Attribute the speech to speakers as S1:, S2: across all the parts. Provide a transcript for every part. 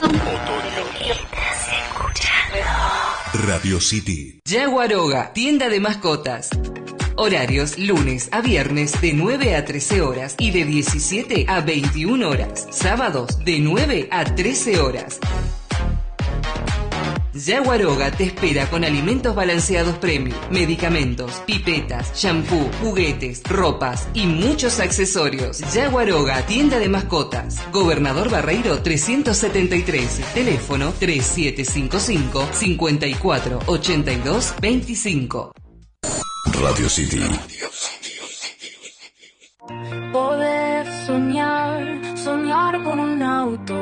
S1: Radio City.
S2: Yaguaroga, tienda de mascotas. Horarios lunes a viernes de 9 a 13 horas y de 17 a 21 horas. Sábados de 9 a 13 horas. Yaguaroga te espera con alimentos balanceados premium, medicamentos, pipetas, shampoo, juguetes, ropas y muchos accesorios. Yaguaroga, tienda de mascotas. Gobernador Barreiro 373. Teléfono 3755-548225.
S1: Radio City.
S3: Poder soñar con un auto.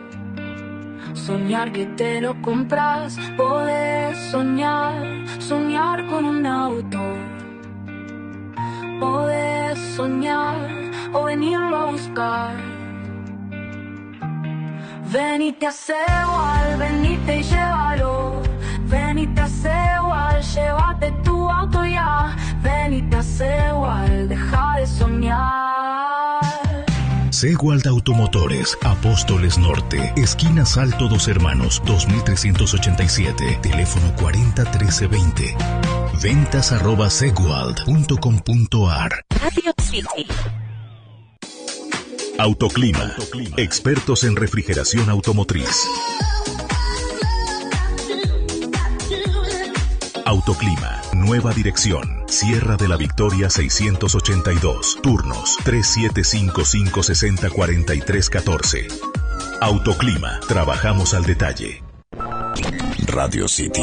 S3: Soñar que te lo compras, poder soñar con un auto. Poder soñar o venirlo a buscar. Venite a Segual, venite y llévalo. Venite a Segual, llévate tu auto ya. Venite a Segual, deja de soñar.
S1: Segual Automotores, Apóstoles Norte, esquina Salto Dos Hermanos, 2387, teléfono 401320. Ventas@segual.com.ar.
S4: Radio City.
S1: Autoclima, expertos en refrigeración automotriz. Autoclima, nueva dirección, Sierra de la Victoria 682, turnos 3755-604314. Autoclima, trabajamos al detalle. Radio City.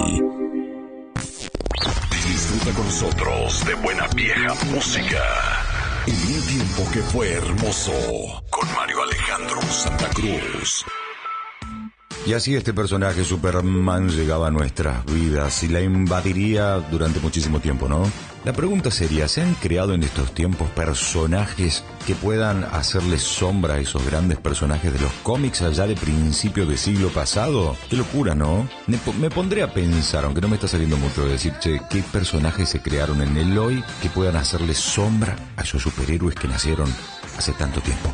S1: Disfruta con nosotros de buena vieja música. En un tiempo que fue hermoso, con Mario Alejandro Santa Cruz.
S5: Y así este personaje, Superman, llegaba a nuestras vidas y la invadiría durante muchísimo tiempo, ¿no? La pregunta sería, ¿se han creado en estos tiempos personajes que puedan hacerle sombra a esos grandes personajes de los cómics allá de principio de siglo pasado? Qué locura, ¿no? Me pondré a pensar, aunque no me está saliendo mucho, de decir, che, ¿qué personajes se crearon en el hoy que puedan hacerle sombra a esos superhéroes que nacieron hace tanto tiempo?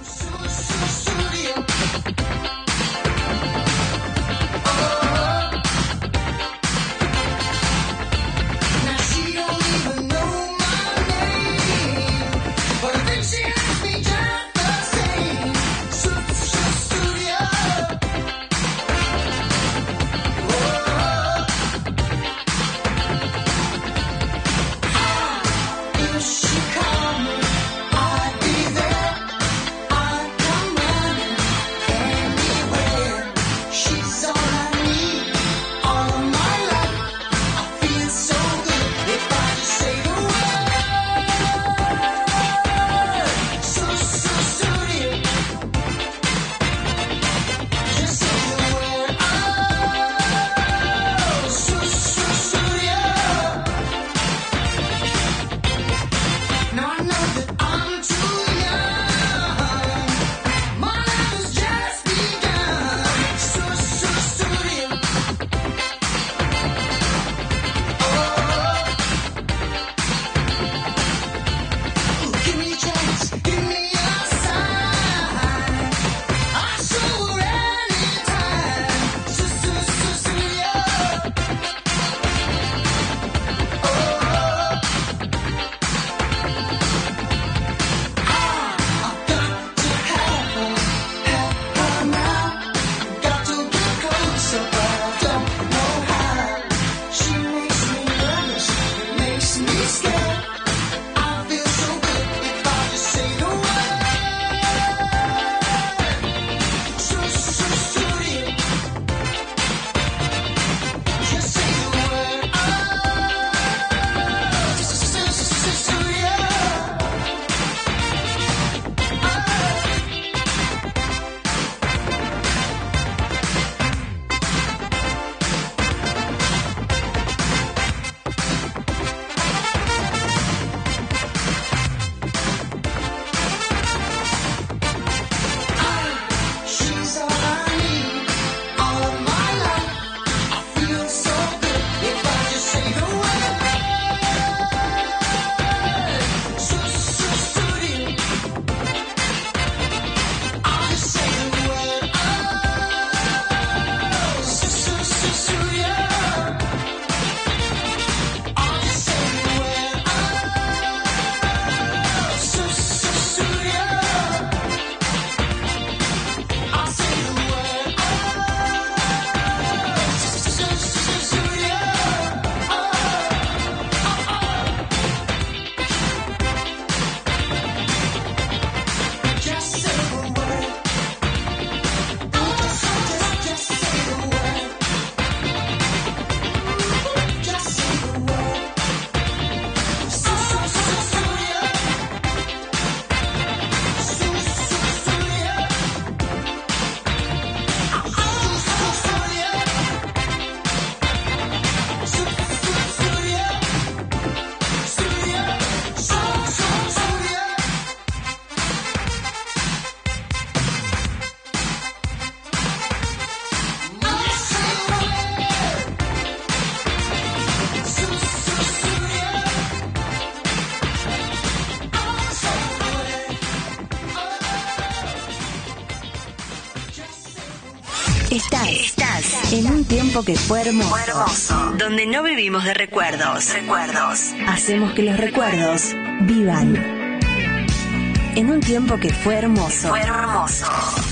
S4: Estás en un tiempo que fue hermoso,
S6: donde no vivimos de recuerdos.
S4: Hacemos que los recuerdos vivan. En un tiempo que fue hermoso.